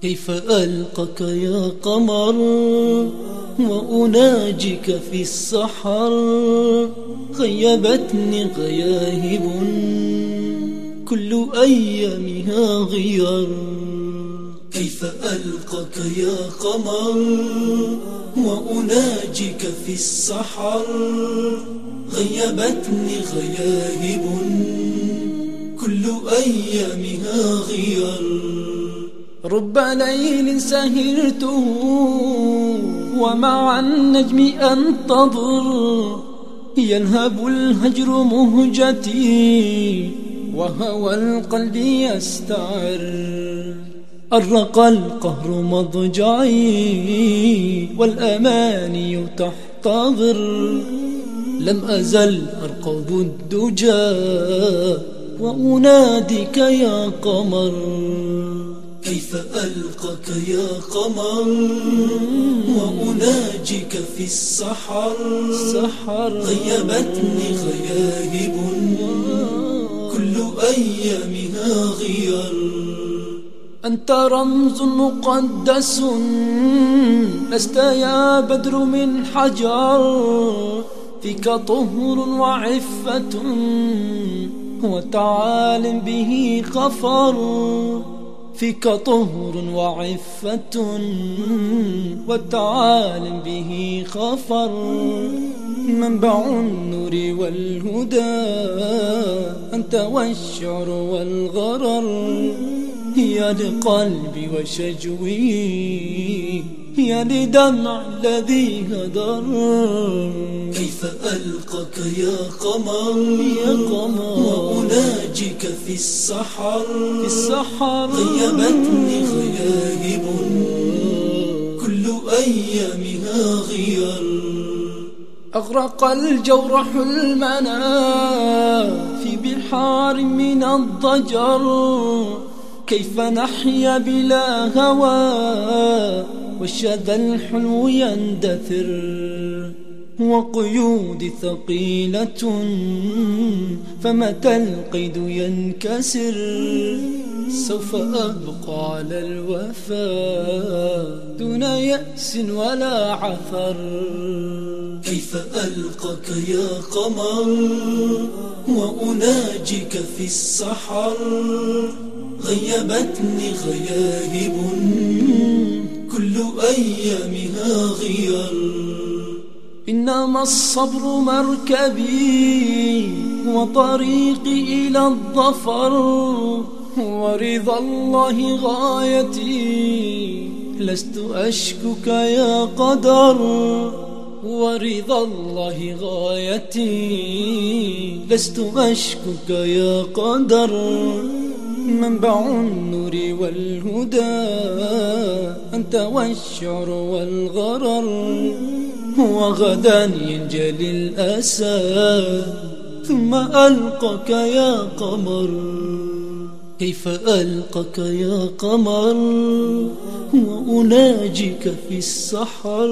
كيف ألقاك يا قمر وأناجيك في السحر، غيبتني غياهب كل أيامها غير. كيف ألقاك يا قمر وأناجيك في السحر، غيبتني غياهب كل أيامها غير. رب ليل سهرته ومع النجم أنتظر، ينهب الهجر مهجتي وهوى القلب يستعر. أرق القهر مضجعي والأماني تحتضر، لم أزل أرقب الدجى وأناديك يا قمر. كيف ألقاك يا قمر وأناجيك في السحر، غيبتني غياهب كل أيامها غير. أنت رمز مقدس لست يا بدر من حجر، فيك طهر وعفة وتعال به خفر. فيك طهر وعفة وتعال به خفر، منبع النور والهدى أنت والشعر والغرر. يا لقلبي وشجوي يا لدمع الذي هدر. كيف ألقاك يا قمر وأناجيك في السحر، غيبتني غياهب كل أيامها غير. أغرق الجور حلمنا في بحار من الضجر، كيف نحيا بلا هوى والشذا الحلو يندثر. وقيودي ثقيلة فمتى القيد ينكسر، سوف أبقى على الوفاء دون يأس ولا عثر. كيف ألقاك يا قمر وأناجيك في السحر، غيبتني غياهب كل أيامها غير. إنما الصبر مركبي وطريقي إلى الظفر، ورضا الله غايتي لست أشكك يا قدر. ورضا الله غايتي لست أشكك يا قدر. منبع النور والهدى أنت والشعر والغرر. وغدا ينجلي الأسى ثم ألقاك يا قمر. كيف ألقاك يا قمر وأناجيك في السحر،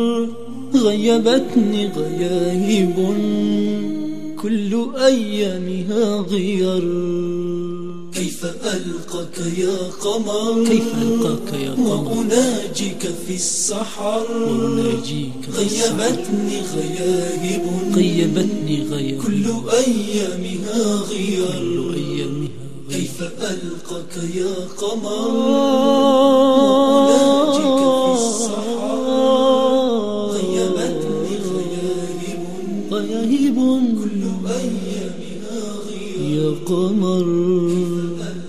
غيبتني غياهب كل أيامها غير. كيف ألقاك يا قمر وأناجيك في السحر، غيبتني غياهب كل أيامها غير. كيف ألقاك يا قمر وأناجيك في السحر، غيبتني غياهب كل أيامها غير. يا قمر